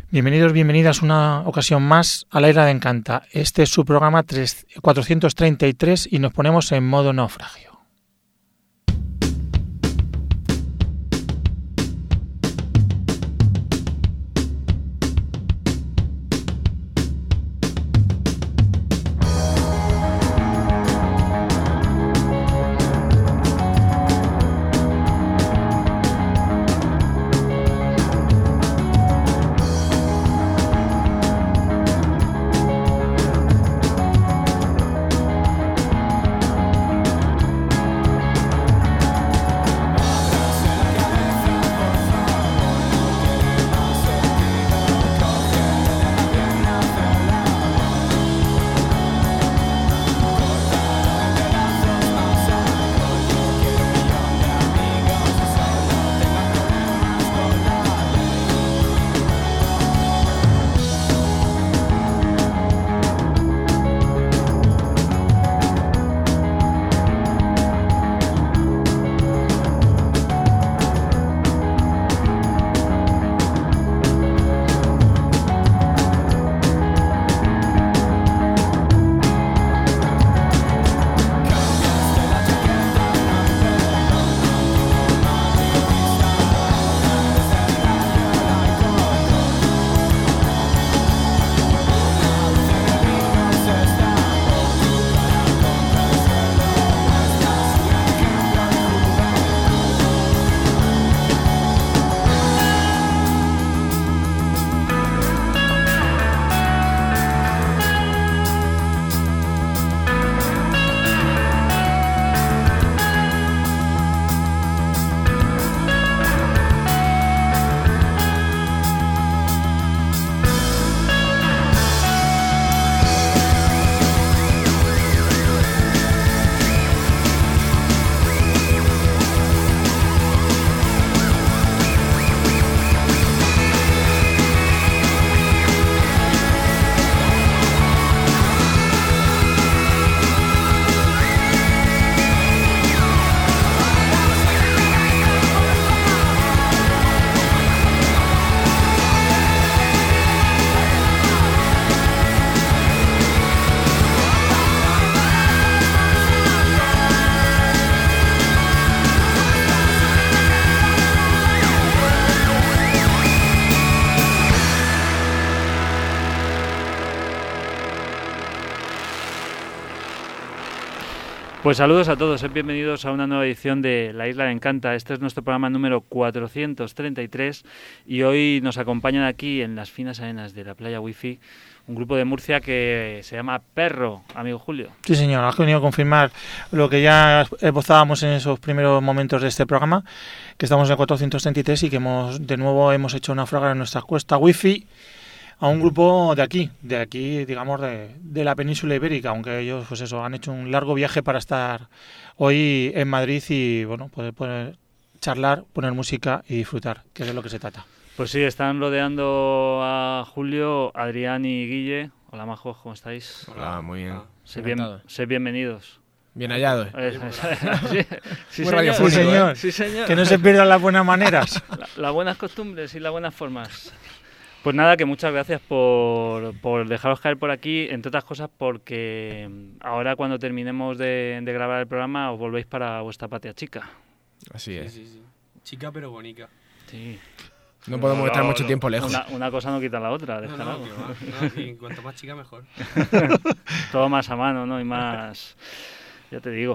Bienvenidos, bienvenidas una ocasión más a La Isla de Encanta. Este es su programa 433 y nos ponemos en modo naufragio. Pues saludos a todos, bienvenidos a una nueva edición de La Isla de Encanta. Este es nuestro programa número 433 y hoy nos acompañan aquí en las finas arenas de la playa Wi-Fi un grupo de Murcia que se llama Perro, amigo Julio. Sí, señor, has venido a confirmar lo que ya esbozábamos en esos primeros momentos de este programa, que estamos en el 433 y que de nuevo hemos hecho naufragar en nuestra cuesta Wi-Fi a un grupo de aquí, digamos, de la península ibérica, aunque ellos, pues eso, han hecho un largo viaje para estar hoy en Madrid y, bueno, poder charlar, poner música y disfrutar, que es de lo que se trata. Pues sí, están rodeando a Julio, Adrián y Guille. Hola, majos, ¿cómo estáis? Hola, muy bien. Sed bienvenidos. Bien hallados. Sí, señor. Sí, señor. Que no se pierdan las buenas maneras. Las buenas costumbres y las buenas formas. Pues nada, que muchas gracias por dejaros caer por aquí, entre otras cosas porque ahora cuando terminemos de grabar el programa os volvéis para vuestra patria chica. Así es. Sí. Chica pero bonita. Sí. No podemos estar mucho tiempo lejos. Una cosa no quita la otra. No, y cuanto más chica mejor. Todo más a mano, ¿no? Y más... Ya te digo,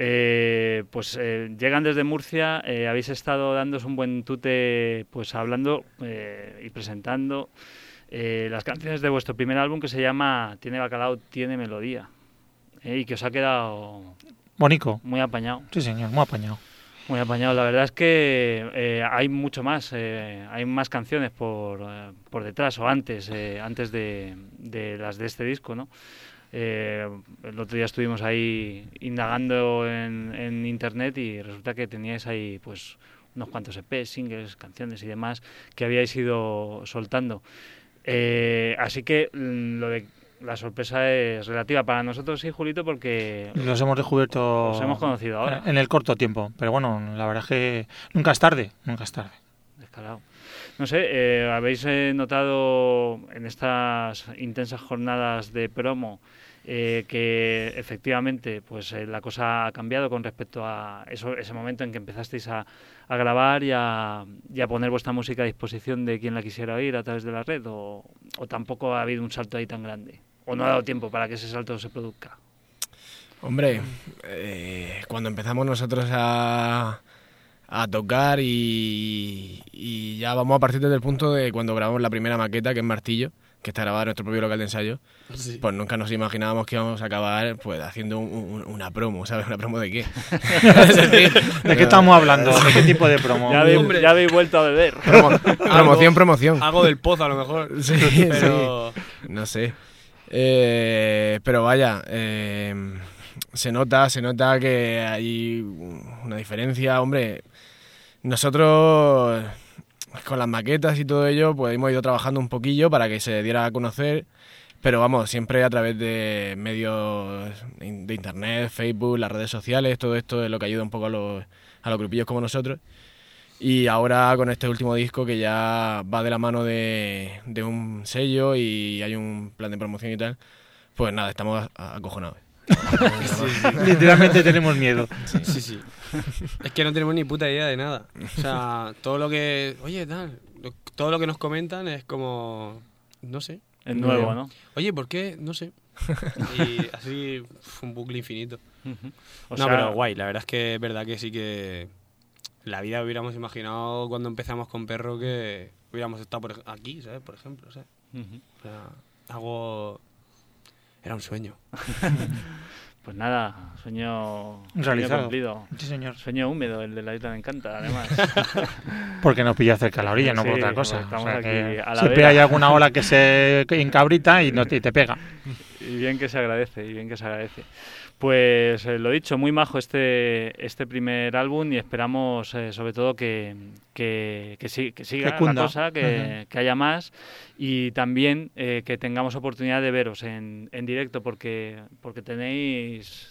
llegan desde Murcia, habéis estado dándos un buen tute, pues hablando y presentando las canciones de vuestro primer álbum que se llama Tiene bacalao, tiene melodía, y que os ha quedado bonito, muy apañado. Sí, señor, muy apañado. Muy apañado, la verdad es que hay mucho más, hay más canciones por detrás o antes de las de este disco, ¿no? El otro día estuvimos ahí indagando en internet y resulta que teníais ahí pues unos cuantos EPs, singles, canciones y demás que habíais ido soltando. Así que lo de la sorpresa es relativa para nosotros, sí, Julito, porque los hemos descubierto, los hemos conocido ahora en el corto tiempo, pero bueno, la verdad es que nunca es tarde. Descarado. No sé, ¿habéis notado en estas intensas jornadas de promo que efectivamente pues la cosa ha cambiado con respecto a ese momento en que empezasteis a grabar y a poner vuestra música a disposición de quien la quisiera oír a través de la red? ¿O tampoco ha habido un salto ahí tan grande? ¿O no ha dado tiempo para que ese salto se produzca? Hombre, cuando empezamos nosotros a tocar y ya vamos a partir desde el punto de cuando grabamos la primera maqueta, que es Martillo, que está grabada en nuestro propio local de ensayo, sí. Pues nunca nos imaginábamos que íbamos a acabar pues haciendo una promo, ¿sabes? ¿Una promo de qué? Es decir, ¿de qué estamos hablando? ¿De qué tipo de promo? Ya habéis vuelto a beber. Promoción. Algo del pozo, a lo mejor. Sí, pero... sí. No sé. Pero vaya, se nota que hay una diferencia. Hombre, nosotros con las maquetas y todo ello pues hemos ido trabajando un poquillo para que se diera a conocer, pero vamos, siempre a través de medios de internet, Facebook, las redes sociales. Todo esto es lo que ayuda un poco a los grupillos como nosotros. Y ahora con este último disco que ya va de la mano de un sello y hay un plan de promoción y tal, pues nada, estamos acojonados. Sí. Literalmente tenemos miedo. Sí. Es que no tenemos ni puta idea de nada. O sea, todo lo que... Oye, todo lo que nos comentan es como... No sé. Es nuevo, ¿no? Oye, ¿por qué? No sé. Y así un bucle infinito. O sea, sea, pero guay. La verdad es que es verdad que sí que... La vida hubiéramos imaginado cuando empezamos con Perro que hubiéramos estado aquí, ¿sabes? Por ejemplo, ¿sabes? O sea, algo... Era un sueño. Pues nada, sueño realizado. Cumplido. Sí, señor. Sueño húmedo, el de la Isla Me Encanta, además. Porque nos pilla cerca la orilla, no por otra cosa. Estamos o sea, aquí que a la siempre vera. hay alguna ola que se encabrita y te pega. Y bien que se agradece. Pues lo dicho, muy majo este primer álbum y esperamos sobre todo que siga la cosa, que haya más y también que tengamos oportunidad de veros en directo porque tenéis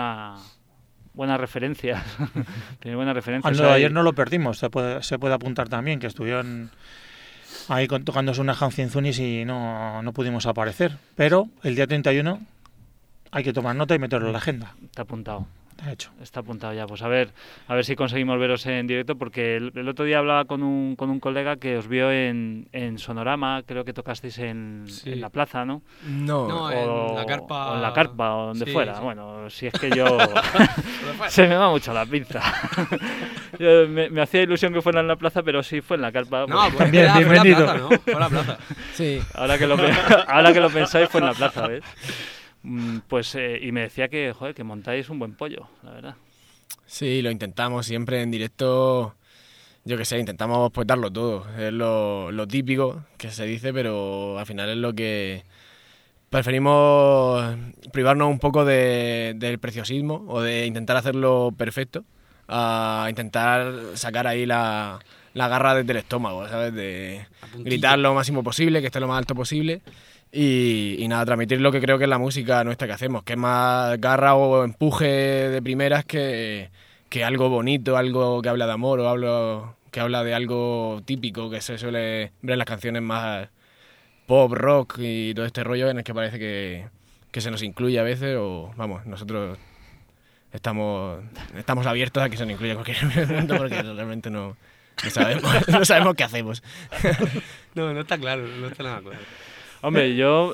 buenas referencias. Tenéis buenas referencias. Ayer no lo perdimos, se puede apuntar también, que estuvieron ahí tocándose una Hancinzunis y no pudimos aparecer, pero el día 31 hay que tomar nota y meterlo en la agenda. Está apuntado. Está apuntado ya. Pues a ver si conseguimos veros en directo, porque el otro día hablaba con un colega que os vio en Sonorama, creo que tocasteis en la plaza, ¿no? No, en la carpa. O en la carpa, o donde fuera. Sí. Bueno, si es que yo... Se me va mucho la pinza. Yo me hacía ilusión que fuera en la plaza, pero sí fue en la carpa. No, pues también, bienvenido. Fue en la plaza. Sí. Ahora que lo pensáis, fue en la plaza, ¿ves? Pues y me decía que montáis un buen pollo, la verdad. Sí, lo intentamos siempre en directo. Yo qué sé, intentamos pues darlo todo. Es lo típico que se dice, pero al final es lo que preferimos, privarnos un poco del preciosismo o de intentar hacerlo perfecto a intentar sacar ahí la garra desde el estómago, ¿sabes? De gritar lo máximo posible, que esté lo más alto posible. Y nada, transmitir lo que creo que es la música nuestra que hacemos, que es más garra o empuje de primeras que algo bonito, algo que habla de amor o algo que habla de algo típico que se suele ver en las canciones más pop, rock y todo este rollo en el que parece que se nos incluye a veces o vamos, nosotros estamos abiertos a que se nos incluya en cualquier momento porque realmente no sabemos qué hacemos. No está claro, no está nada claro. Hombre, yo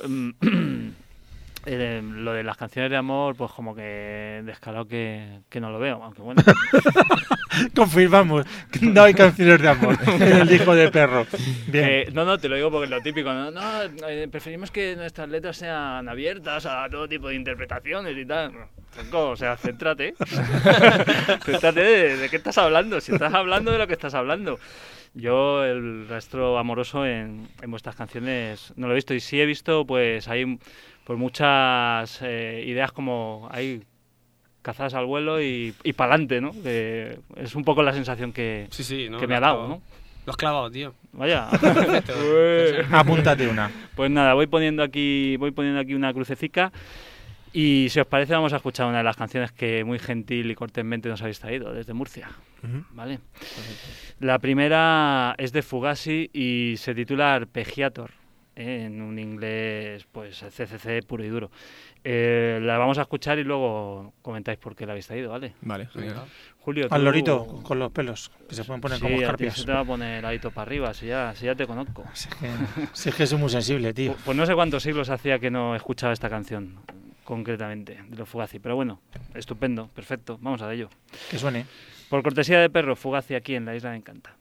lo de las canciones de amor, pues como que descarado que no lo veo, aunque bueno. Confirmamos, no hay canciones de amor en el disco de Perro. Bien. No, te lo digo porque es lo típico. No, preferimos que nuestras letras sean abiertas a todo tipo de interpretaciones y tal. O sea, céntrate. Céntrate de qué estás hablando, si estás hablando de lo que estás hablando. Yo el rastro amoroso en vuestras canciones no lo he visto y sí he visto pues hay pues muchas ideas como hay cazadas al vuelo y pa'lante, ¿no? Que es un poco la sensación que me ha dado, ¿no? Lo has clavado, tío. Vaya. Apúntate una. Pues nada, voy poniendo aquí una crucecica Y si os parece, vamos a escuchar una de las canciones que muy gentil y cortésmente nos habéis traído desde Murcia. ¿Vale? La primera es de Fugazi y se titula Arpeggiator, en un inglés pues CCC puro y duro. La vamos a escuchar y luego comentáis por qué la habéis traído, ¿vale? Vale, genial. Julio, Al lorito, con los pelos, que se pueden poner como a ti escarpias. se te va a poner ladito para arriba, si ya te conozco. Si es que soy muy sensible, tío. Pues no sé cuántos siglos hacía que no escuchaba esta canción, concretamente, de los Fugazi. Pero bueno, estupendo, perfecto, vamos a ello. Que suene. Por cortesía de Perro, Fugazi aquí en la Isla de Encanta.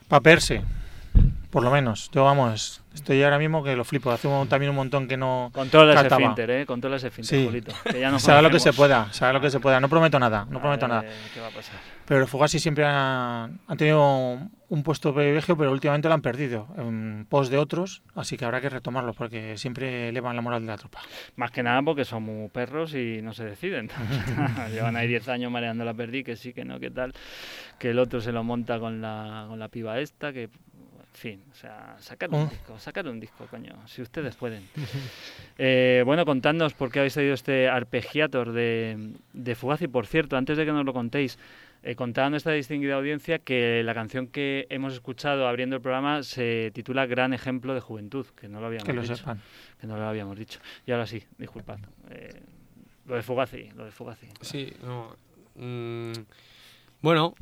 Para verse, por lo menos. Yo, vamos, estoy ahora mismo que lo flipo. Hace también un montón que no Controla ese cantaba. esfínter, controla ese esfínter, Sí. Julito. Que ya nos Se haga lo que conocemos. se pueda. No prometo nada, no prometo nada. ¿Qué va a pasar? Pero los Fugazi siempre han tenido un puesto privilegio, pero últimamente lo han perdido en pos de otros, así que habrá que retomarlo porque siempre elevan la moral de la tropa. Más que nada porque son muy perros y no se deciden. Llevan ahí 10 años mareando la perdí, que sí, que no, que tal. Que el otro se lo monta con la piba esta, que... En fin, o sea, sacar un disco, coño, si ustedes pueden. Bueno, contadnos por qué habéis traído este arpeggiator de Fugazi. Por cierto, antes de que nos lo contéis, contad a nuestra distinguida audiencia que la canción que hemos escuchado abriendo el programa se titula Gran Ejemplo de Juventud, que no lo habíamos Que lo dicho. sepan. Que no lo habíamos dicho. Y ahora sí, disculpad. Lo de Fugazi. Sí, no. Bueno,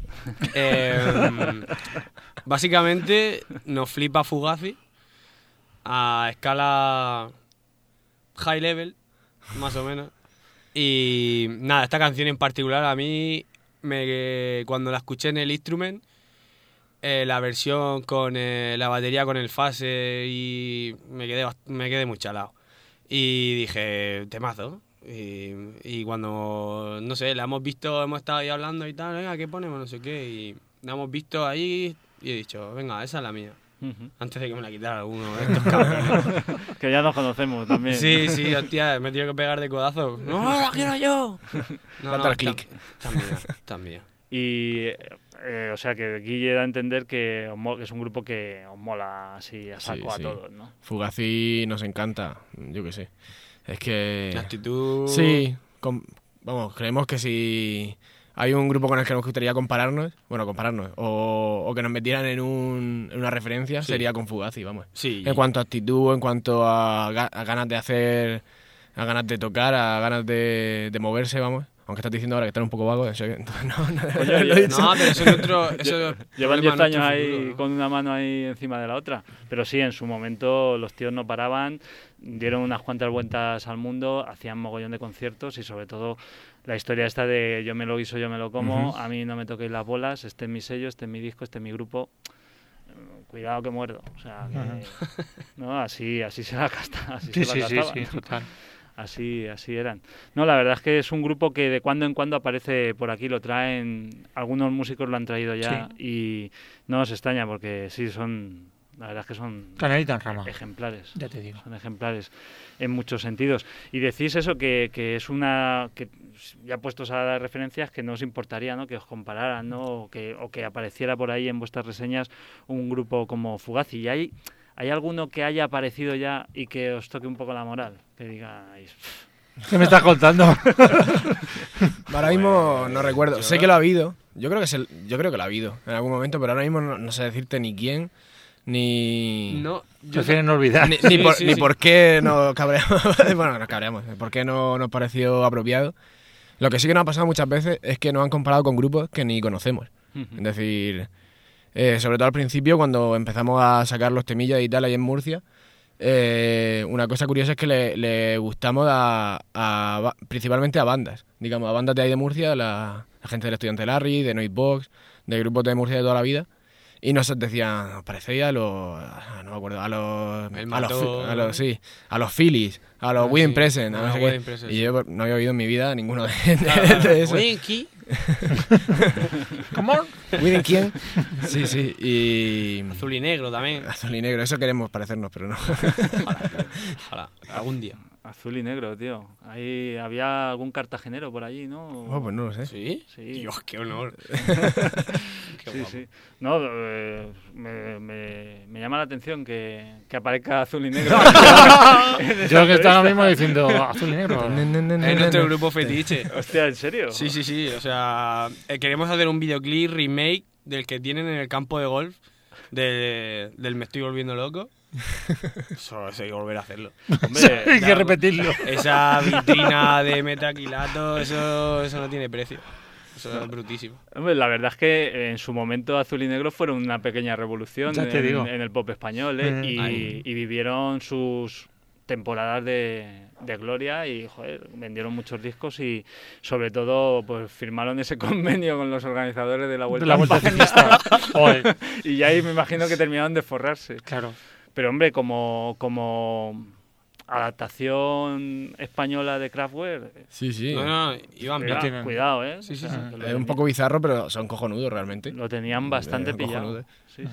básicamente nos flipa Fugazi a escala high level, más o menos. Y nada, esta canción en particular a mí, cuando la escuché en el Instrument, la versión con la batería con el fase, y me quedé muy chalado. Y dije, temazo. Y cuando, no sé, la hemos visto, hemos estado ahí hablando y tal, venga, ¿qué ponemos? No sé qué. Y la hemos visto ahí y he dicho, venga, esa es la mía. Antes de que me la quitara alguno de estos cabrones. Que ya nos conocemos también. Sí, hostia, me he tenido que pegar de codazo. ¡No, la quiero yo! Falta el clic. También. Y, o sea, que Guille da a entender que es un grupo que os mola así a saco Sí. a todos, ¿no? Fugazi nos encanta, yo qué sé. Es que... La actitud... Sí, vamos, creemos que si hay un grupo con el que nos gustaría compararnos, o que nos metieran en una referencia, Sí. sería con Fugazi, vamos. Sí. En cuanto a actitud, en cuanto a ganas de hacer, a ganas de tocar, a ganas de moverse, vamos. Aunque estás diciendo ahora que están un poco vagos, eso que Oye, lo he dicho. No, pero eso es otro... Llevan 10 años ahí futuro, con una mano ahí encima de la otra. Pero sí, en su momento los tíos no paraban, dieron unas cuantas vueltas al mundo, hacían mogollón de conciertos y sobre todo la historia esta de yo me lo guiso, yo me lo como, a mí no me toquéis las bolas, este es mi sello, este es mi disco, este es mi grupo. Cuidado que muerdo. O sea, que, no, así se la gasta. Sí, total. Así eran. No, la verdad es que es un grupo que de cuando en cuando aparece por aquí, lo traen, algunos músicos lo han traído ya y no nos extraña porque sí son, la verdad es que son Canelita en rama. ejemplares. Ya te digo. Son ejemplares en muchos sentidos. Y decís eso, que es una, que ya puestos a dar referencias, que no os importaría, ¿no? Que os compararan, ¿no? O que apareciera por ahí en vuestras reseñas un grupo como Fugazi. Y ¿hay alguno que haya aparecido ya y que os toque un poco la moral? Que digáis... ¿Qué me estás contando? Ahora mismo no recuerdo. Sé que lo ha habido. Yo creo que lo ha habido en algún momento, pero ahora mismo no sé decirte ni quién, ni... No, Prefieren no olvidar. Ni por qué nos cabreamos. Bueno, nos cabreamos. Por qué no nos pareció apropiado. Lo que sí que nos ha pasado muchas veces es que nos han comparado con grupos que ni conocemos. Es decir, sobre todo al principio, cuando empezamos a sacar los temillas y tal ahí en Murcia, una cosa curiosa es que le gustamos principalmente a bandas. Digamos, a bandas de ahí de Murcia, la gente del Estudiante Larry, de Noisebox, de grupos de Murcia de toda la vida. Y nos decían, os parecéis a los... No me acuerdo, a los Phillies, a los Wedding Present, no sé qué. Y yo no había oído en mi vida ninguno de esos. ¿Qué? Come on. ¿Wedding quién? Sí, y... Azul y negro también. Azul y negro, eso queremos parecernos, pero no. Ojalá, algún día. Azul y negro, tío. Ahí había algún cartagenero por allí, ¿no? Oh, pues no lo sé. ¿Sí? Sí. Dios, qué honor. Qué Sí, guapo. sí. No, me llama la atención que aparezca azul y negro. Yo que estaba ahora mismo diciendo azul y negro. Es nuestro grupo fetiche. Hostia, ¿en serio? Sí. O sea, queremos hacer un videoclip remake del que tienen en el campo de golf del Me estoy volviendo loco. Eso hay que volver a hacerlo. Hombre, Hay que repetirlo. Esa vitrina de metaquilato, eso no tiene precio. Eso es brutísimo. hombre, la verdad es que en su momento azul y negro fueron una pequeña revolución Ya te digo. en el pop español, ¿eh? Y vivieron sus temporadas de gloria y, joder, vendieron muchos discos y, sobre todo, pues firmaron ese convenio con los organizadores de la Vuelta Ciclista. Y ya ahí me imagino que terminaron de forrarse. Claro. Pero, hombre, como adaptación española de Kraftwerk... Sí. No, iban bien. Cuidado, ¿eh? Sí. Es un poco bizarro, pero son cojonudos realmente. Lo tenían bastante pillado. Sí.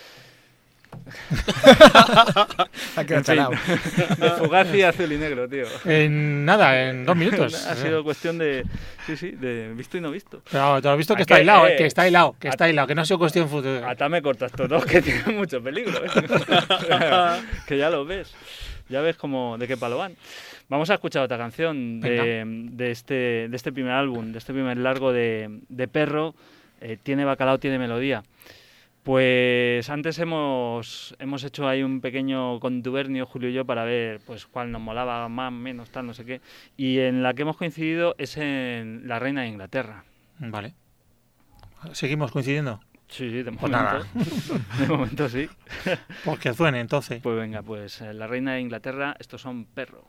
Ha quedado chalado. De Fugazi a Azul y Negro, tío. En 2 minutos. Ha sido cuestión de... Sí, de visto y no visto. Pero te lo has visto que está hilado, que está hilado, que no ha sido cuestión futura. Ata me cortas todo, que tiene mucho peligro. Que ya lo ves. Ya ves de qué palo van. Vamos a escuchar otra canción de este primer álbum, de este primer largo de Perro. Tiene bacalao, tiene melodía. Pues antes hemos hecho ahí un pequeño contubernio, Julio y yo, para ver pues cuál nos molaba más, menos, tal, no sé qué. Y en la que hemos coincidido es en La Reina de Inglaterra. Vale. ¿Seguimos coincidiendo? Sí, de momento. Pues nada. De momento sí. Pues que suene, entonces. Pues venga, pues La Reina de Inglaterra, estos son Perro.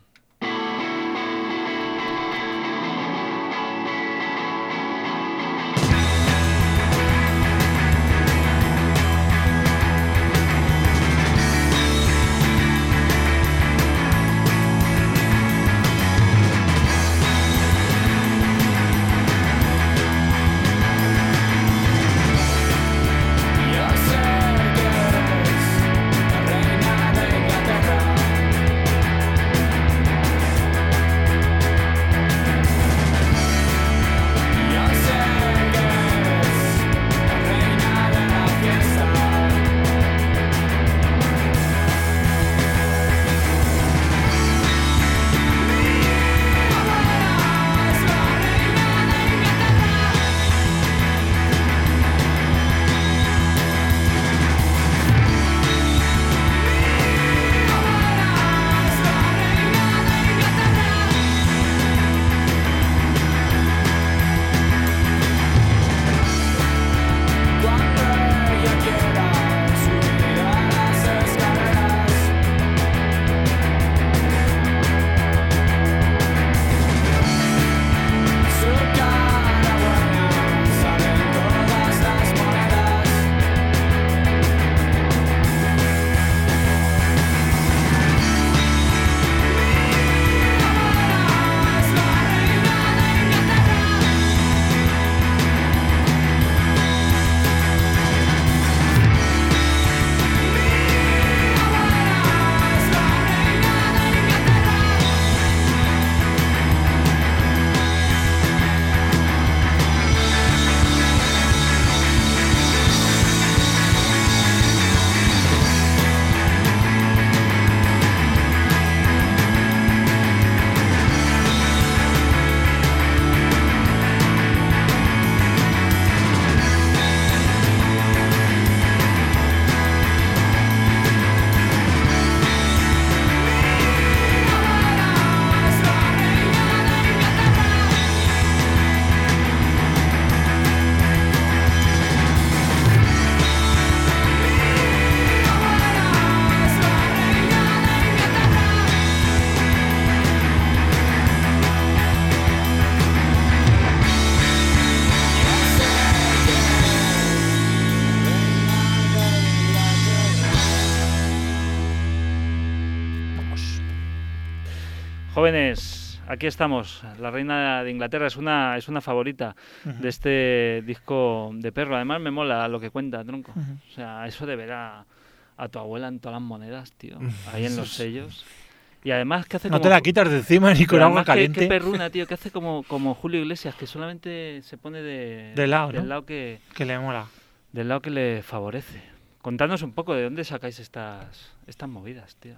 Jóvenes, aquí estamos. La Reina de Inglaterra es una favorita de este disco de Perro. Además me mola lo que cuenta, tronco. O sea, eso de ver a tu abuela en todas las monedas, tío. Ahí en los sellos. Y además que hace no te la quitas de encima ni con agua caliente. Qué perruna, tío, que hace como Julio Iglesias, que solamente se pone del lado, ¿no? lado que le mola. Del lado que le favorece. Contadnos un poco de dónde sacáis estas movidas, tío.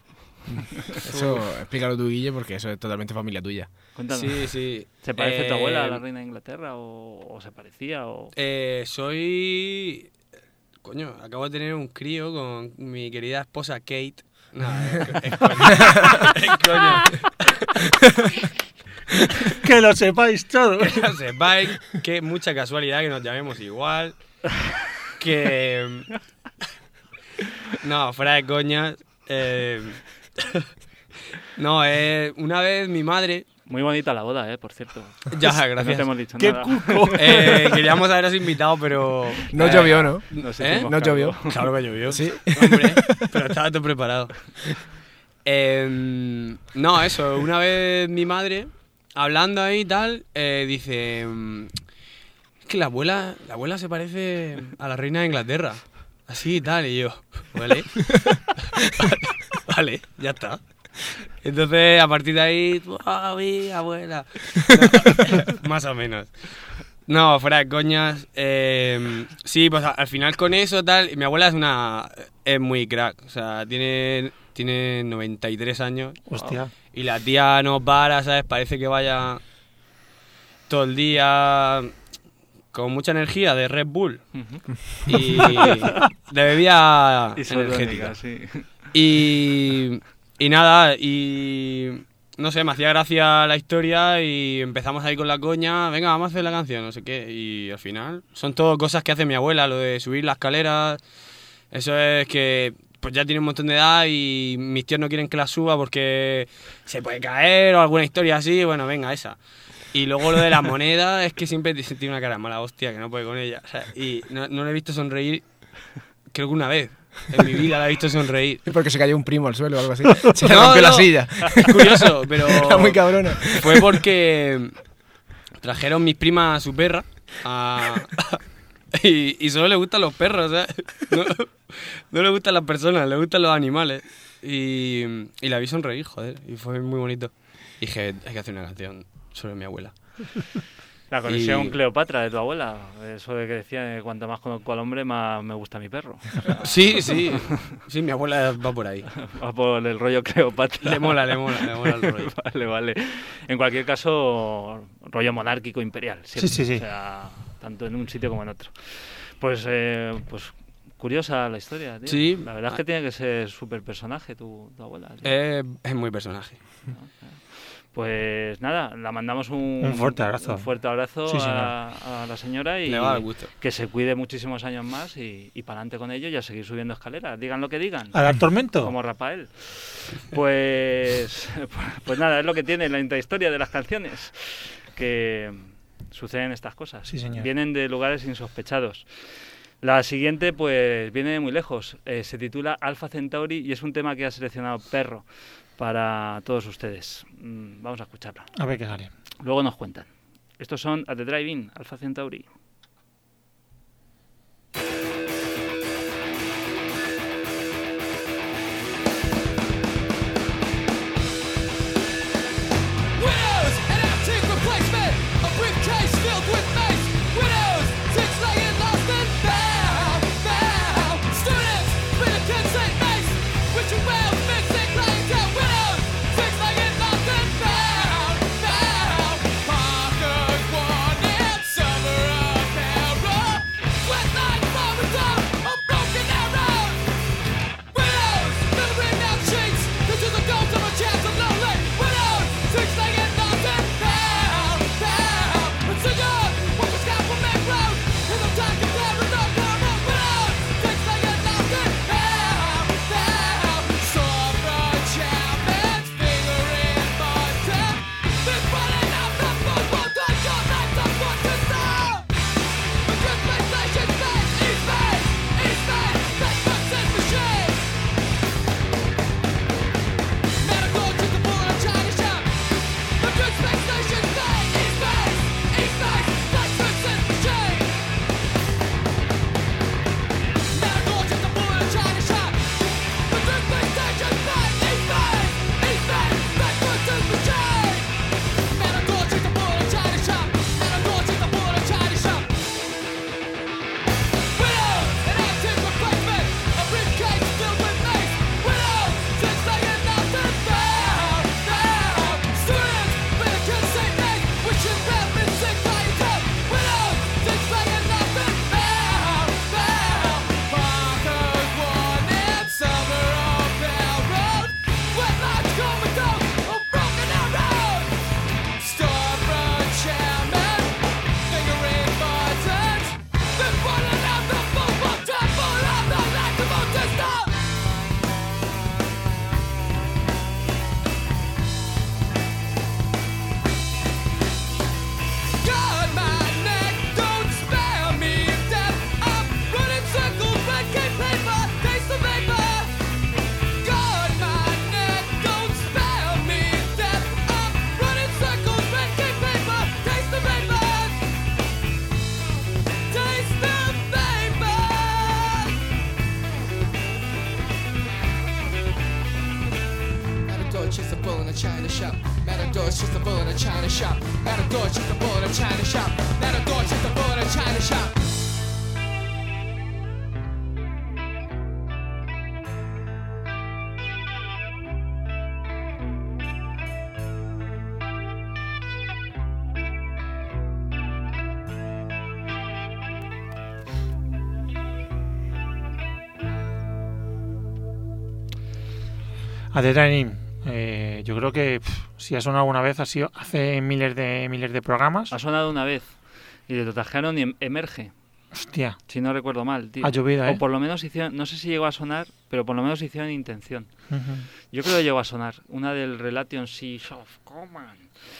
Eso, explícalo tú, Guille, porque eso es totalmente familia tuya. Cuéntanos. Sí. ¿Se parece tu abuela a la Reina de Inglaterra o se parecía? Soy... Coño, acabo de tener un crío con mi querida esposa Kate. No, es coño. Que lo sepáis todos. Que lo sepáis, que mucha casualidad que nos llamemos igual. Que... No, fuera de coñas. No, una vez mi madre... Muy bonita la boda, por cierto. Ya, No gracias. te hemos dicho ¡Qué nada. cuco! Queríamos haberos invitado, pero... No llovió, ¿no? No sé, ¿Eh? tenemos No cargo. llovió. Claro que llovió. Sí. Hombre, pero estaba todo preparado. No, eso, una vez mi madre, hablando ahí y tal, dice... Es que la abuela se parece a la reina de Inglaterra. Así y tal, y yo... Vale. Vale, ya está. Entonces, a partir de ahí... mi abuela! No, más o menos. No, fuera de coñas. Sí, pues al final con eso tal... Mi abuela es muy crack. O sea, tiene 93 años. Hostia. Y la tía no para, ¿sabes? Parece que vaya todo el día con mucha energía de Red Bull Ujú. y de bebida Isotónica, energética. sí. Y nada, y no sé, me hacía gracia la historia y empezamos ahí con la coña, venga, vamos a hacer la canción, no sé qué, y al final son todo cosas que hace mi abuela, lo de subir las escaleras, eso es que pues ya tiene un montón de edad y mis tíos no quieren que la suba porque se puede caer o alguna historia así, bueno, venga, esa. Y luego lo de la moneda es que siempre tiene una cara de mala hostia que no puede con ella, o sea, y no le he visto sonreír, creo que una vez. En mi vida la he visto sonreír. Es porque se cayó un primo al suelo o algo así. Se le No, rompió la no. silla. Es curioso, pero Era muy cabrona. fue porque trajeron mis primas a su perra y solo le gustan los perros, ¿sabes? No le gustan las personas, le gustan los animales. Y la vi sonreír, joder, y fue muy bonito. Y dije, hay que hacer una canción sobre mi abuela. La conexión Y- Cleopatra de tu abuela. Eso de que decía que cuanto más conozco al hombre, más me gusta mi perro. Sí, mi abuela va por ahí. Va por el rollo Cleopatra. Le mola el rollo. Vale. En cualquier caso, rollo monárquico imperial. Siempre. Sí. O sea, tanto en un sitio como en otro. Pues curiosa la historia, tío. Sí. La verdad es que tiene que ser súper personaje tu abuela. tío. Es muy personaje. Pues nada, la mandamos un fuerte abrazo. un fuerte abrazo Sí, señor. a la señora y Le va a dar gusto. que se cuide muchísimos años más y para adelante con ello y a seguir subiendo escaleras. Digan lo que digan. ¿A dar tormento? Como Rafael. Pues nada, es lo que tiene la intrahistoria de las canciones. Que suceden estas cosas. Sí, señor. Vienen de lugares insospechados. La siguiente, pues, viene de muy lejos. Se titula Alpha Centauri y es un tema que ha seleccionado Perro para todos ustedes. Vamos a escucharla. A ver qué sale. Luego nos cuentan. Estos son At the Drive-In, Alpha Centauri. Widows, an antique replacement, a briefcase filled with mace. Widows, six-legged, lost and found. Students, Benedict St. Mace, ritual mixing, playing down. Widows, six-legged, lost and found. Parkers wanted summer Matador, just a bull in a china shop. Matador, just a bull in a china shop. Matador, just a bull in a china shop. Matador, just a bull in a china shop. At the Driving, yo creo que si ha sonado alguna vez ha sido hace miles de programas. Ha sonado una vez y de Totajeron y Emerge, Hostia, si no recuerdo mal, tío. ha llovido, O por lo menos hicieron, no sé si llegó a sonar, pero por lo menos hicieron intención. Yo creo que llegó a sonar. Una del Relation Seas of Common.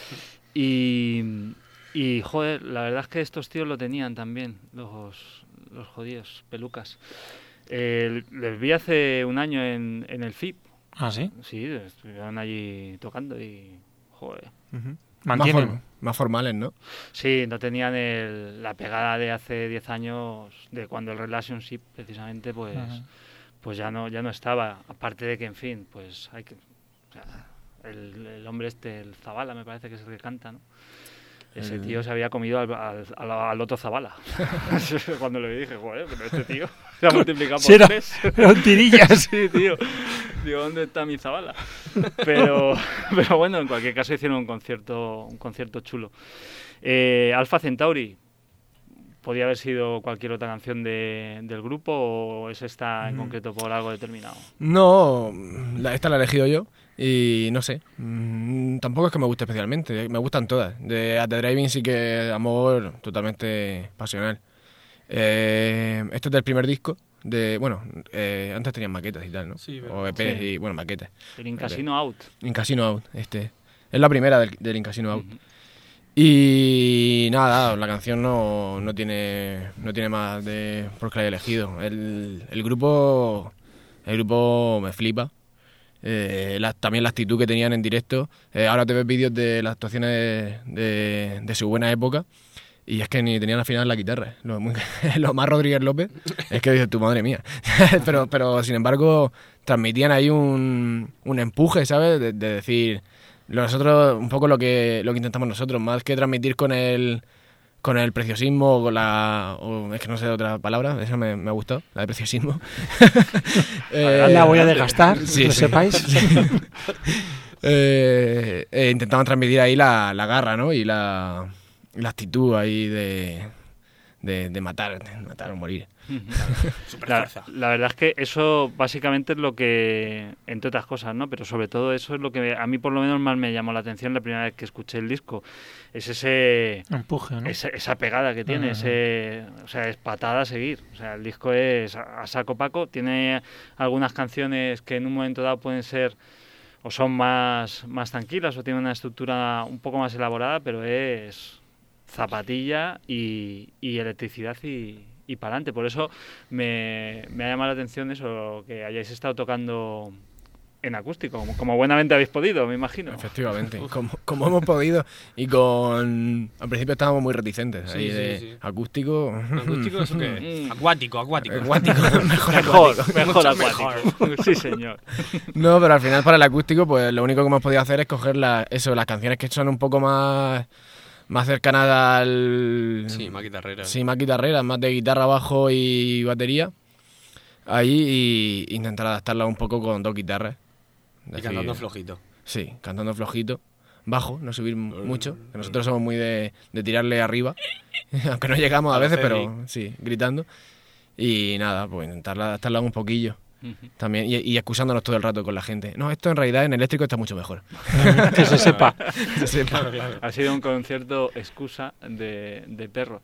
Y joder, la verdad es que estos tíos lo tenían también, los jodidos pelucas. Les vi hace un año en el FIP. Ah, ¿sí? Sí, estuvieron allí tocando y joder. Mantienen. Más formales, ¿no? Sí, no tenían la pegada de hace 10 años, de cuando el Relationship precisamente, pues, pues ya no estaba. Aparte de que, en fin, pues hay que... O sea, el hombre este, el Zabala, me parece que es el que canta, ¿no? Ese tío se había comido al otro Zabala. Cuando le dije, joder, pero este tío se ha multiplicado por Sí, era- 3. Eran tirillas. Sí, tío. Digo, ¿dónde está mi Zabala? Pero bueno, en cualquier caso hicieron un concierto chulo. Alpha Centauri, ¿podría haber sido cualquier otra canción del grupo o es esta en concreto por algo determinado? No, esta la he elegido yo y no sé, tampoco es que me guste especialmente, me gustan todas. De At the Driving sí que amor totalmente pasional. Este es del primer disco, antes tenían maquetas y tal, ¿no? Sí, o EPs sí. y, bueno, maquetas. El In Casino Out. In Casino Out, es la primera del In Casino Out. Y nada, la canción no tiene más de por qué la he elegido. El grupo me flipa. También la actitud que tenían en directo. Ahora te ves vídeos de las actuaciones de su buena época y es que ni tenían afinada la guitarra. Lo más Rodríguez López es que dices, tu madre mía. pero sin embargo transmitían ahí un empuje, ¿sabes? De decir... Nosotros, un poco lo que intentamos nosotros, más que transmitir con el preciosismo o es que no sé otra palabra, esa me ha gustado, la de preciosismo. La voy a desgastar, sí, lo sí. sepáis. Intentaban transmitir ahí la garra, ¿no? Y la actitud ahí de matar o morir. La verdad es que eso básicamente es lo que, entre otras cosas, ¿no? Pero sobre todo eso es lo que a mí por lo menos más me llamó la atención la primera vez que escuché el disco. Es ese Empuje, ¿no? esa pegada que tiene, o sea, es patada a seguir. O sea, el disco es a saco paco, tiene algunas canciones que en un momento dado pueden ser o son más tranquilas o tienen una estructura un poco más elaborada, pero es zapatilla y electricidad y para adelante. Por eso me ha llamado la atención eso, que hayáis estado tocando en acústico, como buenamente habéis podido, me imagino. Efectivamente, como hemos podido y al principio estábamos muy reticentes ahí Sí. acústico. ¿Acústico eso qué es? Acuático. Mejor acuático. Sí, señor. No, pero al final para el acústico pues lo único que hemos podido hacer es coger las canciones que son un poco más cercanas al... Sí, más guitarrera. Sí, más guitarreras, más de guitarra, bajo y batería. Ahí y intentar adaptarla un poco con 2 guitarras. Y cantando flojito. Sí, cantando flojito. Bajo, no subir mucho. Que nosotros somos muy de tirarle arriba. Aunque no llegamos a veces, pero sí, gritando. Y nada, pues intentar adaptarla un poquillo. También, y excusándonos todo el rato con la gente. No, esto en realidad en eléctrico está mucho mejor. Que se sepa. Claro. Ha sido un concierto excusa de perro.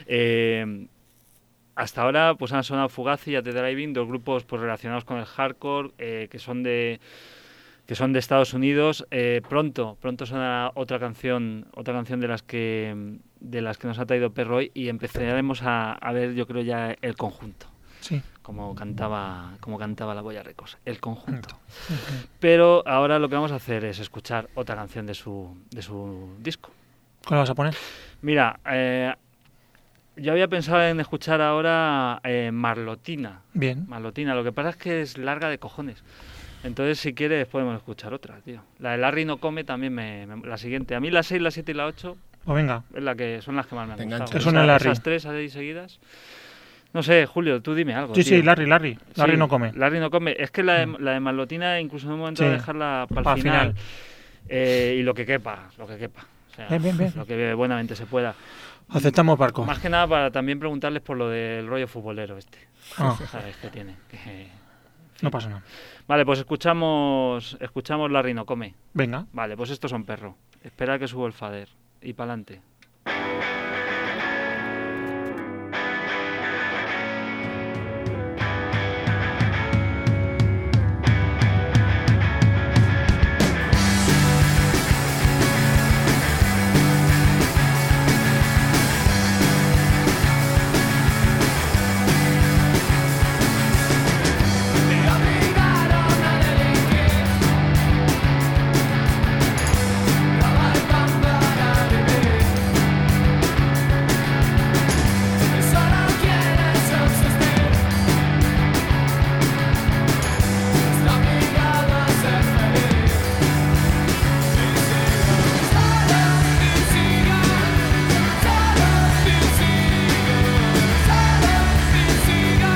Hasta ahora pues han sonado Fugazi y At the Driving, 2 grupos pues relacionados con el hardcore, que son de Estados Unidos. Pronto sonará otra canción de las que nos ha traído Perro hoy y empezaremos a ver, yo creo, ya el conjunto. Sí. Como cantaba la Boya Records, el conjunto. Pero ahora lo que vamos a hacer es escuchar otra canción de su disco. ¿Cuál vas a poner? Mira, yo había pensado en escuchar ahora Marlotina. Bien. Marlotina, lo que pasa es que es larga de cojones. Entonces, si quieres, podemos escuchar otra, tío. La de Larry no come también la siguiente. A mí la 6, la 7 y la 8 Pues venga. es son las que más me han Te gustado. engancha. Que suene Larry. Esas 3 ahí seguidas. No sé, Julio, tú dime algo. Sí, tío. sí, Larry. Larry Sí, no come. Larry no come. Es que la de Marlotina, incluso en un momento Sí, de dejarla para para el final. Y lo que quepa. O sea, Bien. lo que buenamente se pueda. Aceptamos barco. Más que nada para también preguntarles por lo del rollo futbolero Ah, ¿Sabes qué tiene? no pasa nada. Vale, pues escuchamos Larry no come. Venga. Vale, pues estos son perro. Espera que subo el fader. Y pa'lante. Me obligaron a delinquir. Robar pan para vivir. Solo quiere subsistir. Está obligado a ser feliz. Y siga, solo y siga.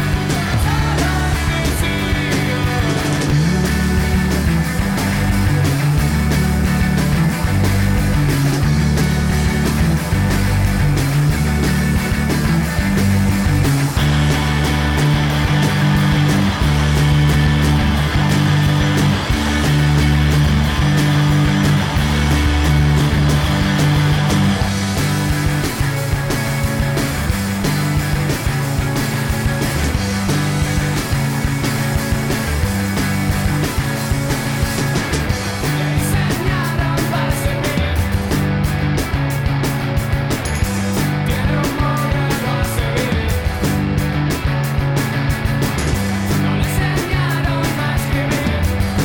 Le enseñaron para seguir. Tiene un modelo a seguir. No le enseñaron a escribir.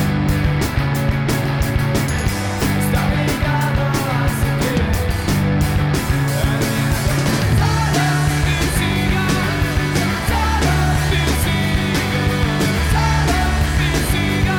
Está obligado a seguir. El miedo. Solo y siga. Solo y siga. Solo y siga.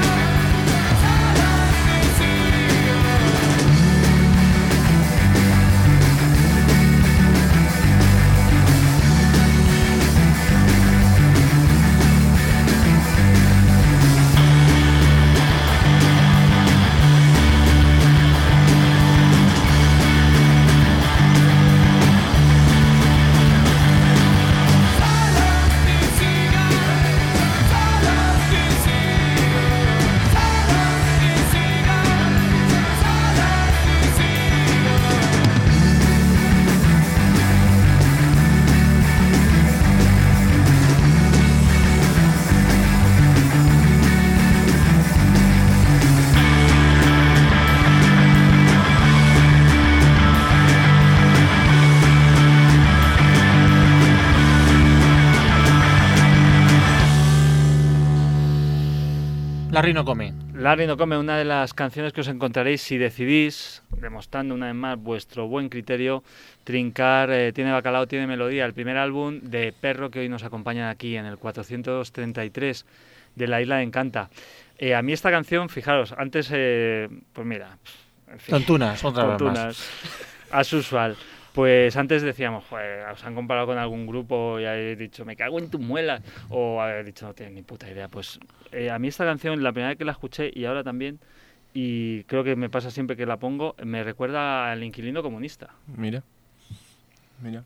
Larry no come. Larry no come, una de las canciones que os encontraréis si decidís, demostrando una vez más vuestro buen criterio, trincar Tiene bacalao, tiene melodía, el primer álbum de Perro que hoy nos acompaña aquí en el 433 de La Isla de Encanta. A mí esta canción, fijaros, antes, pues mira, en fin, Tontunas, otra vez más. tontunas, as usual. Pues antes decíamos, joder, os han comparado con algún grupo y habéis dicho, me cago en tus muelas. O habéis dicho, no tienes ni puta idea. Pues a mí esta canción, la primera vez que la escuché y ahora también, y creo que me pasa siempre que la pongo, me recuerda al Inquilino Comunista. Mira. Bueno,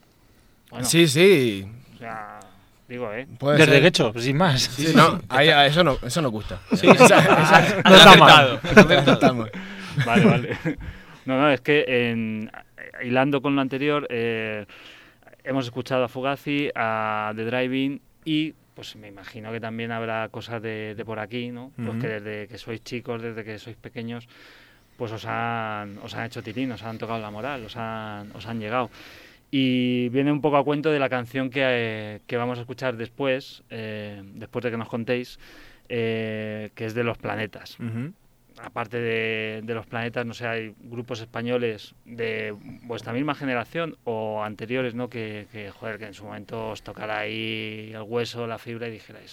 Sí. o sea, digo, Puede Desde ser. que hecho, sin más. Sí, no, eso no gusta. Sí, No está mal. Estamos. Vale. No, es que hilando con lo anterior, hemos escuchado a Fugazi, a The Drive-In y pues me imagino que también habrá cosas de por aquí, ¿no? Pues que desde que sois chicos, desde que sois pequeños, pues os han hecho tirín, os han tocado la moral, os han llegado. Y viene un poco a cuento de la canción que vamos a escuchar después de que nos contéis, que es de Los Planetas. Aparte de Los Planetas, no sé, hay grupos españoles de vuestra misma generación o anteriores, ¿no? Que joder, que en su momento os tocara ahí el hueso, la fibra y dijerais,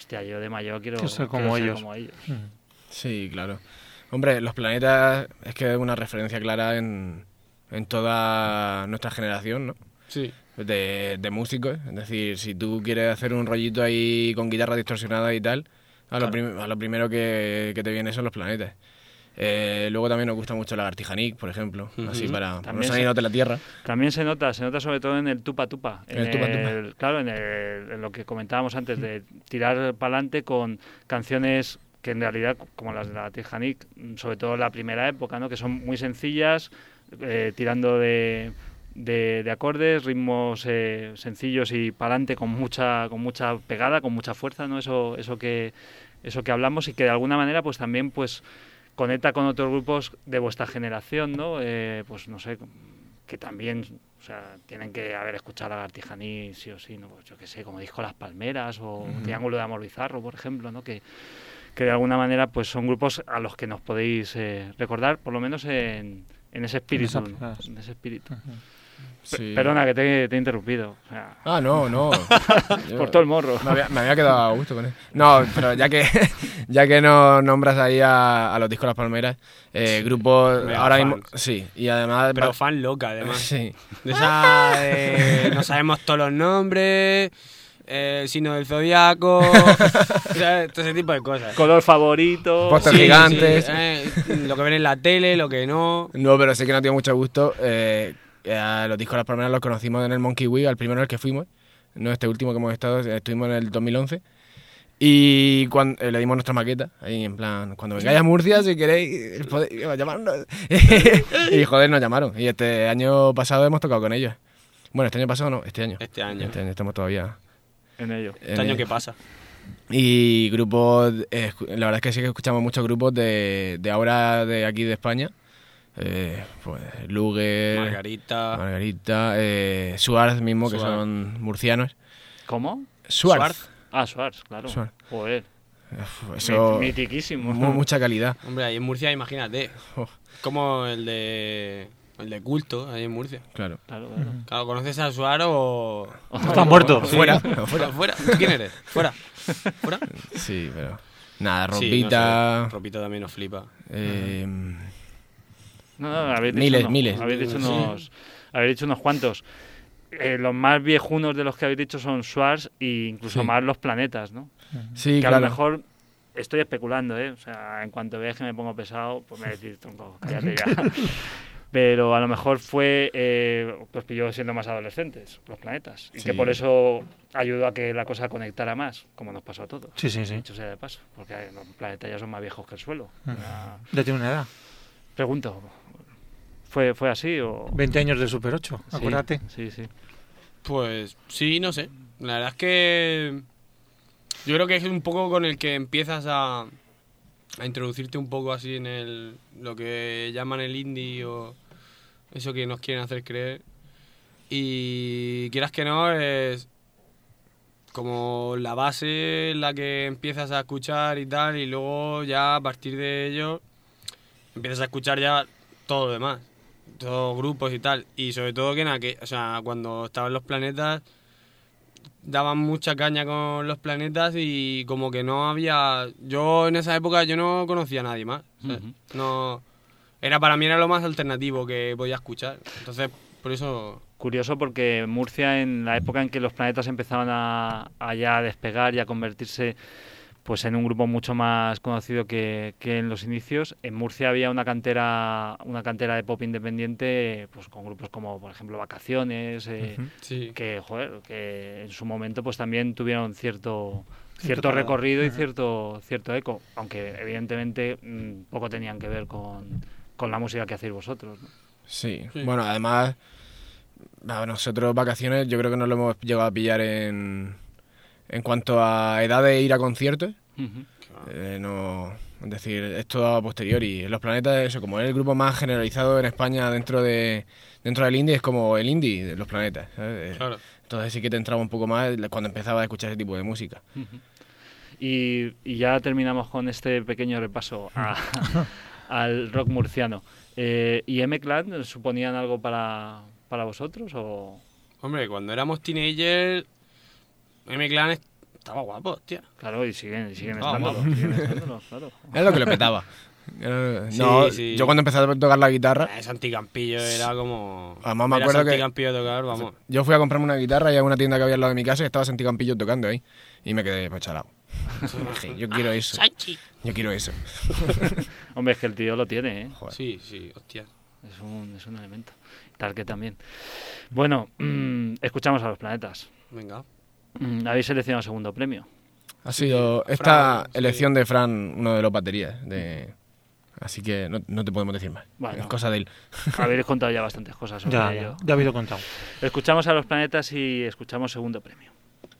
hostia, yo de mayor quiero ser como ser ellos. como ellos. Sí, claro. Hombre, Los Planetas es que es una referencia clara en toda nuestra generación, ¿no? Sí. De músicos. Es decir, si tú quieres hacer un rollito ahí con guitarra distorsionada y tal, a lo primero que te viene son Los Planetas. Luego también nos gusta mucho Lagartija Nick, por ejemplo, así para no salirnos de la tierra. También se nota sobre todo en el tupa tupa. Tupa. Claro, en lo que comentábamos antes, de tirar para adelante con canciones que en realidad, como las de Lagartija Nick, sobre todo la primera época, ¿no? Que son muy sencillas, tirando de acordes, ritmos sencillos y para adelante con mucha pegada, con mucha fuerza, ¿no? Eso que hablamos, y que de alguna manera pues también pues conecta con otros grupos de vuestra generación, ¿no? Pues no sé, que también, o sea, tienen que haber escuchado Lagartija Nick sí o sí, ¿no? Pues yo qué sé, como Disco Las Palmeras o Triángulo de Amor Bizarro, por ejemplo, ¿no? Que de alguna manera pues son grupos a los que nos podéis recordar, por lo menos en ese espíritu, ¿no? En ese espíritu. Sí. Perdona que te he interrumpido. O sea, No. por todo el morro. Me había quedado a gusto con él. No, pero ya que no nombras ahí a los Discos Las Palmeras, grupos Mega ahora mismo... fans. Sí, y además... Pero fan loca, además. Sí. De esa no sabemos todos los nombres, signo del zodiaco, o sea, todo ese tipo de cosas. Color favorito. Póster gigantes. Lo que ven en la tele, lo que no. No, pero sí que nos dio mucho gusto. A los Discos Las Palmeras los conocimos en el Monkey Week, al primero en el que fuimos. No este último que hemos estado, estuvimos en el 2011. Y cuando le dimos nuestra maqueta, ahí en plan, cuando vengáis a Murcia, si queréis, podéis llamarnos. Y joder, nos llamaron. Y este año pasado hemos tocado con ellos. Bueno, este año pasado no, este año. Este año Estamos todavía En ello. este año que pasa. Y grupos, la verdad es que sí que escuchamos muchos grupos de ahora de aquí de España. Pues Luger, Margarita, Suárez mismo, que son murcianos. ¿Cómo? Suárez. Ah, Suárez, claro. Suárez. Joder. Eso, Mitiquísimo. mucha calidad. Hombre, ahí en Murcia, imagínate. Oh. Como el de Culto, ahí en Murcia. Claro. Claro. Claro, ¿conoces a Suárez o...? Está muerto. Sí. Fuera. Fuera. ¿Tú quién eres? Fuera. Sí, pero... Nada, Sí, Ropita... no sé, Ropita también nos flipa. No, habéis dicho miles. Habéis dicho unos cuantos. Los más viejunos de los que habéis dicho son Suárez e incluso más Los Planetas, ¿no? Sí, que claro. a lo mejor estoy especulando, ¿eh? O sea, en cuanto veas que me pongo pesado, pues me decís, tronco, cállate ya. Pero a lo mejor pues pilló siendo más adolescentes, Los Planetas. Y Sí. que por eso ayudó a que la cosa conectara más, como nos pasó a todos. Sí. Dicho sea de paso, porque Los Planetas ya son más viejos que el suelo. O sea, Ya tiene una edad. pregunto, ¿fue así o...? 20 años de Super 8, Sí, acuérdate. Sí. Pues sí, no sé. La verdad es que yo creo que es un poco con el que empiezas a introducirte un poco así en lo que llaman el indie o eso que nos quieren hacer creer. Y quieras que no, es como la base en la que empiezas a escuchar y tal, y luego ya a partir de ello empiezas a escuchar ya todo lo demás, todos grupos y tal. Y sobre todo o sea, cuando estaban Los Planetas daban mucha caña con Los Planetas y como que no había... Yo en esa época yo no conocía a nadie más. ¿sabes? No, para mí era lo más alternativo que podía escuchar. Entonces, por eso... Curioso porque Murcia, en la época en que Los Planetas empezaban a ya despegar y a convertirse pues en un grupo mucho más conocido que en los inicios, en Murcia había una cantera de pop independiente, pues con grupos como por ejemplo Vacaciones, Sí. que en su momento pues también tuvieron cierto recorrido y cierto eco, aunque evidentemente poco tenían que ver con la música que hacéis vosotros, ¿no? Sí. Bueno, además, a nosotros Vacaciones yo creo que nos lo hemos llegado a pillar en cuanto a edad de ir a conciertos. No, es decir, esto a posteriori. Los Planetas, eso, como es el grupo más generalizado en España dentro del indie, es como el indie de Los Planetas, ¿sabes? Claro. Entonces sí que te entraba un poco más cuando empezaba a escuchar ese tipo de música. Y ya terminamos con este pequeño repaso al rock murciano. ¿Y M-Clan suponían algo para vosotros? O... Hombre, cuando éramos teenagers, M-Clan Estaba guapo, hostia. Claro, y siguen Ah, estándolo, vamos. siguen estándolo, claro. Es lo que le petaba. No, sí. yo cuando empecé a tocar la guitarra, Santi Campillo era como... Además me Ver a acuerdo Santi que- Campillo tocar, vamos. yo fui a comprarme una guitarra y a una tienda que había al lado de mi casa y estaba Santi Campillo tocando ahí. Y me quedé pues chalado. Dije, yo quiero eso. Sanchi. Yo quiero eso. Hombre, es que el tío lo tiene, ¿eh? Joder. Sí, hostia. Es un elemento. Tal que también. Bueno, escuchamos a Los Planetas. Venga. Habéis seleccionado segundo premio. Ha sido esta Fran, sí. elección de Fran, uno de los baterías. Así que no te podemos decir más. Bueno. Es cosa de él. Habéis contado ya bastantes cosas sobre Ya ello. ha habido contado. Escuchamos a Los Planetas y escuchamos segundo premio.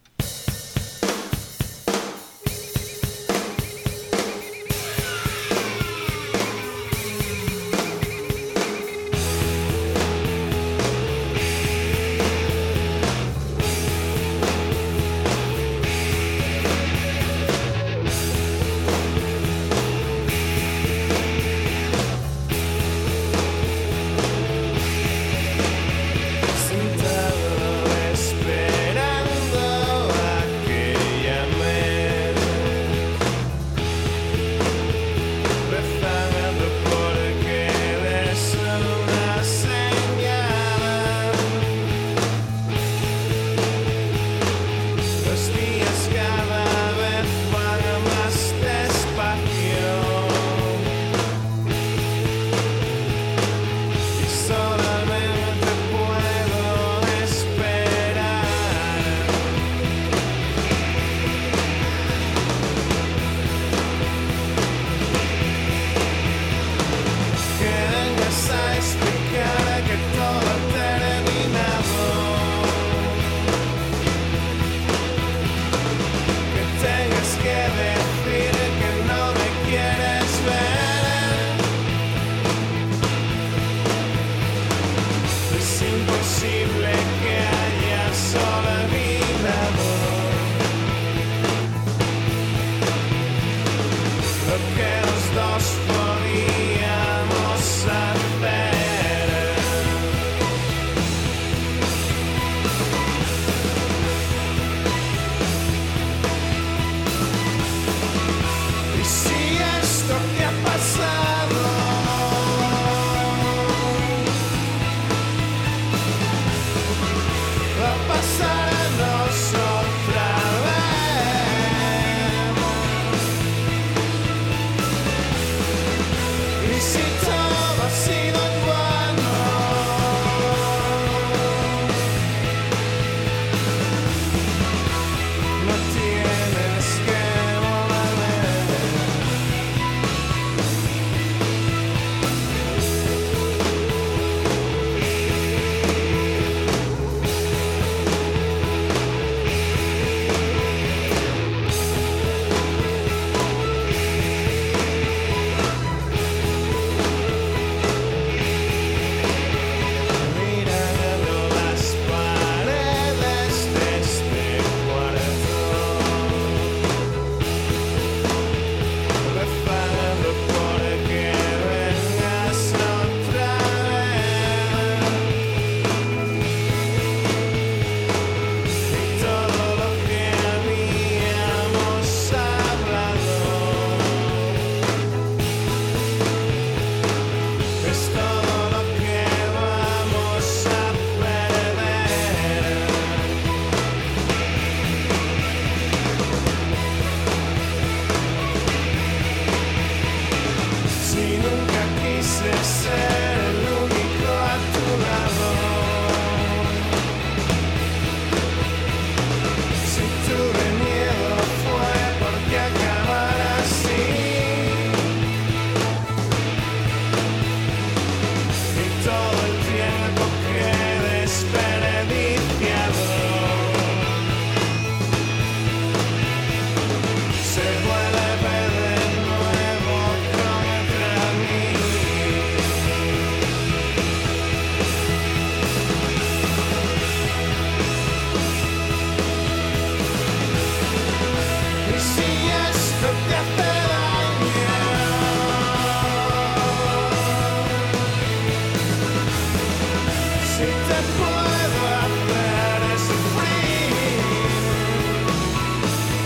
Sentado esperando a que llamen, rezando porque des una señal. Los días cada vez van más despacio y solamente puedo esperar. Que vengas a explicar que todo ha terminado, que tengas que decir que no me quieres ver. Es imposible que hayas olvidado lo que los dos podíamos hacer. Y si esto que ha pasado va a pasarnos otra vez. Y si todo ha sido en vano, no tienes que volver. Mirando las paredes de este cuarto, rezando porque vengas otra vez. Y todo lo que habíamos hablado es todo lo que vamos a perder. Si nunca quise ser el único a tu lado, si tuve miedo fue porque acabara así. Y todo el tiempo que desperdiciado se vuelve de nuevo contra mí. Y si esto te hace daño, si te puedo hacer sufrir,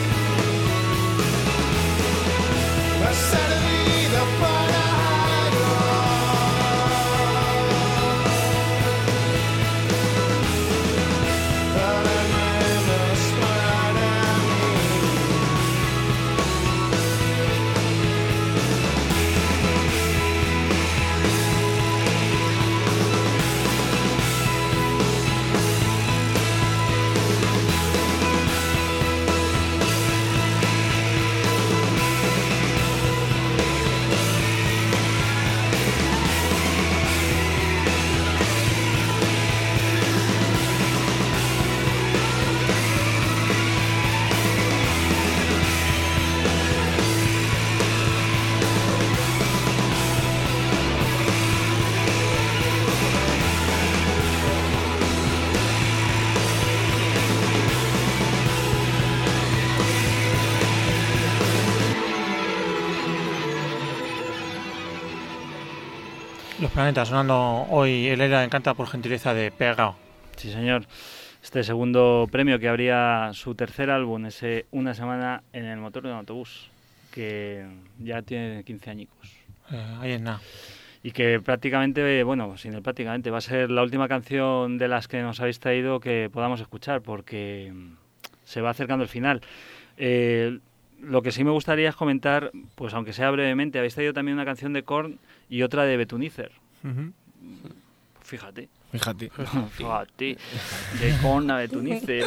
Los Planetas sonando hoy. El Era encanta por gentileza de Pegao. Sí, señor. Este segundo premio que habría su tercer álbum, ese Una semana en el motor de un autobús, que ya tiene 15 añicos. Ahí es nada. Y que prácticamente, bueno, sin el prácticamente, va a ser la última canción de las que nos habéis traído que podamos escuchar, porque se va acercando el final. Lo que sí me gustaría es comentar, pues aunque sea brevemente, habéis traído también una canción de Korn y otra de Betunizer. Fíjate. Fíjate. Fíjate. De Korn a Betunizer.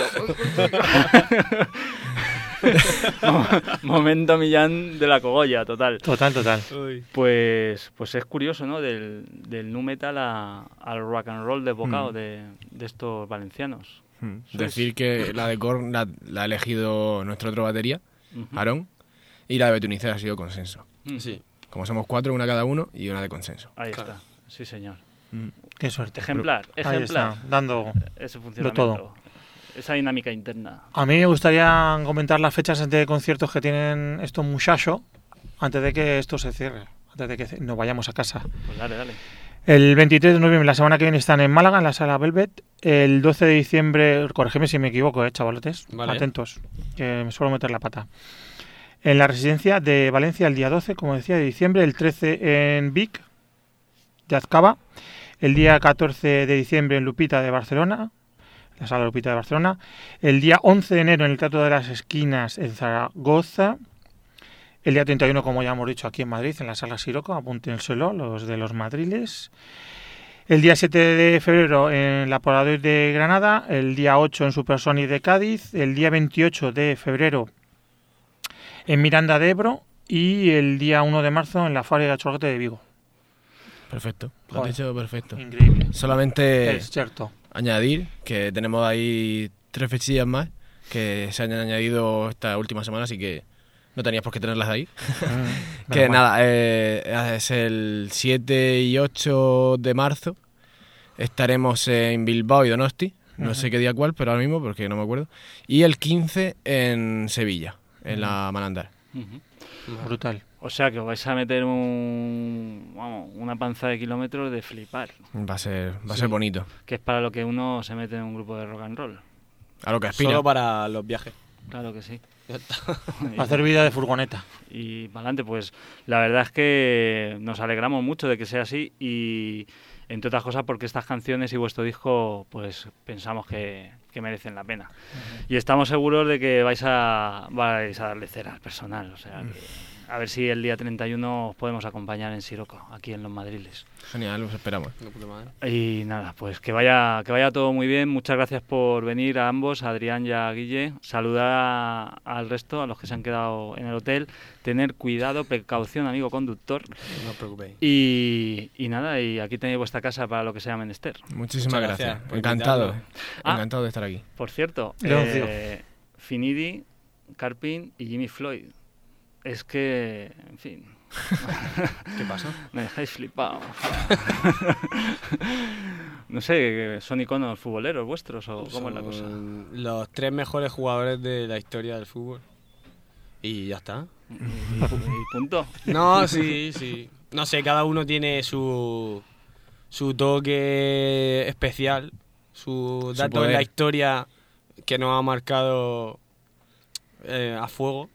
Momento Millán de la cogolla, total. Total. Pues es curioso, ¿no? Del nu metal al rock and roll desbocado de estos valencianos. Decir que la de Korn la ha elegido nuestro otro batería, Ujú. Aarón, y la de Betunicer ha sido consenso. Sí. Como somos 4, una cada uno y una de consenso. Ahí Claro. está, sí señor. Qué suerte. Ejemplar, Ahí está, dando ese lo funcionamiento, todo. esa dinámica interna. A mí me gustaría comentar las fechas de conciertos que tienen estos muchachos antes de que esto se cierre, antes de que nos vayamos a casa. Pues dale. El 23 de noviembre, la semana que viene, están en Málaga, en la sala Velvet. El 12 de diciembre, corrígeme si me equivoco, chavalotes, Vale. atentos, que me suelo meter la pata. En la residencia de Valencia el día 12, como decía, de diciembre. El 13 en Vic, de Azcaba. El día 14 de diciembre en Lupita de Barcelona, la sala Lupita de Barcelona. El día 11 de enero en el Teatro de las Esquinas en Zaragoza. El día 31, como ya hemos dicho, aquí en Madrid, en la sala Siroco, apúntenselo, los de los madriles. El día 7 de febrero en la Polaroid de Granada. El día 8 en Supersonic de Cádiz. El día 28 de febrero en Miranda de Ebro. Y el día 1 de marzo en la Fábrica de Chocolate de Vigo. Perfecto, lo has Joder. dicho perfecto. Increíble. Solamente Es cierto. añadir que tenemos ahí 3 fechillas más que se han añadido esta última semana, así que no tenías por qué tenerlas ahí. Que Menos mal. nada, es el 7 y 8 de marzo. Estaremos en Bilbao y Donosti. No sé qué día cuál, pero ahora mismo, porque no me acuerdo. Y el 15 en Sevilla, en la Manandar. Ujú. Brutal. O sea que os vais a meter una panza de kilómetros de flipar, Va a ser bonito. que es para lo que uno se mete en un grupo de rock and roll. A lo que aspira. Solo para los viajes. Claro que sí. Hacer vida de furgoneta. Y para adelante, pues la verdad es que nos alegramos mucho de que sea así y entre otras cosas porque estas canciones y vuestro disco pues pensamos que merecen la pena. Y estamos seguros de que vais a darle cera al personal, o sea que a ver si el día 31 os podemos acompañar en Siroco, aquí en Los Madriles. Genial, los esperamos. De puta madre. Y nada, pues que vaya todo muy bien. Muchas gracias por venir a ambos, a Adrián y a Guille. Saludar al resto, a los que se han quedado en el hotel. Tener cuidado, precaución, amigo conductor. No os preocupéis. Y nada, y aquí tenéis vuestra casa para lo que sea menester. Muchísimas Muchas gracias. gracias por Encantado. invitarnos. Encantado de estar aquí. Por cierto, Leoncio. Finidi, Carpin y Jimmy Floyd. Es que, en fin, ¿Qué pasa? me dejáis flipado. O sea, no sé, ¿son iconos futboleros vuestros o cómo es la cosa? Son los 3 mejores jugadores de la historia del fútbol. Y ya está. Y punto. No, sí. No sé, cada uno tiene su toque especial, su dato en poder. la historia que nos ha marcado a fuego.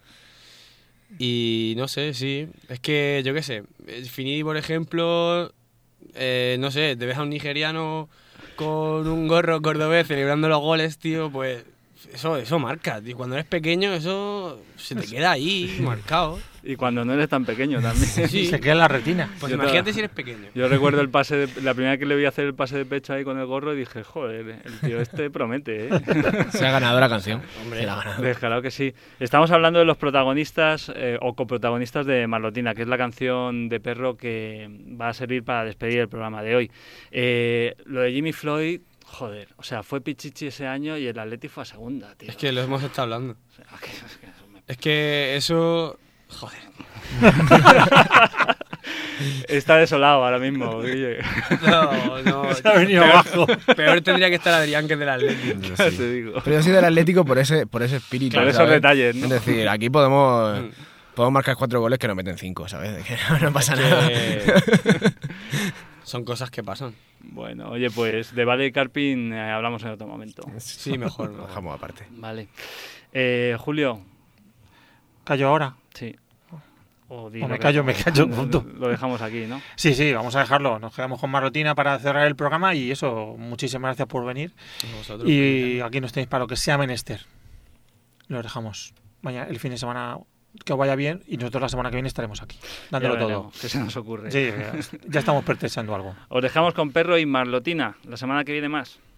Y no sé, sí. Es que, yo qué sé, Finidi, por ejemplo, no sé, te ves a un nigeriano con un gorro cordobés celebrando los goles, tío, pues eso marca, tío. Cuando eres pequeño, eso se te queda ahí marcado. Y cuando no eres tan pequeño también. Sí. Se queda en la retina. Pues Yo imagínate te- si eres pequeño. Yo recuerdo la primera vez que le vi hacer el pase de pecho ahí con el gorro y dije, joder, el tío este promete, ¿eh? Se ha ganado la canción. Hombre. Se la ha ganado. Pues claro que sí. Estamos hablando de los protagonistas o coprotagonistas de Marlotina, que es la canción de Perro que va a servir para despedir el programa de hoy. Lo de Jimmy Floyd, joder, o sea, fue Pichichi ese año y el Atleti fue a segunda, tío. Es que lo hemos estado hablando. O sea, que eso me- Es que eso... Joder. Está desolado ahora mismo, Guille. No. Se ha venido abajo. Peor tendría que estar Adrián que del Atlético. Ya te digo. Pero yo soy del Atlético por ese espíritu. Por esos ¿sabes? detalles, ¿no? Es decir, aquí podemos marcar 4 goles que nos meten 5, ¿sabes? Que no pasa nada. Son cosas que pasan. Bueno, oye, pues de Valley Carping hablamos en otro momento. Sí, mejor. Lo dejamos aparte. Vale. Julio. ¿Callo ahora? Sí. O me callo, punto. Lo dejamos aquí, ¿no? Sí, vamos a dejarlo. Nos quedamos con Marrotina para cerrar el programa y eso, muchísimas gracias por venir. Vosotros, Y aquí nos tenéis para lo que sea menester. Lo dejamos. Mañana, el fin de semana, que os vaya bien y nosotros la semana que viene estaremos aquí, dándolo Ya todo. veremos qué se nos ocurre. Sí, ya estamos pretextando algo. Os dejamos con Perro y Marlotina. La semana que viene más.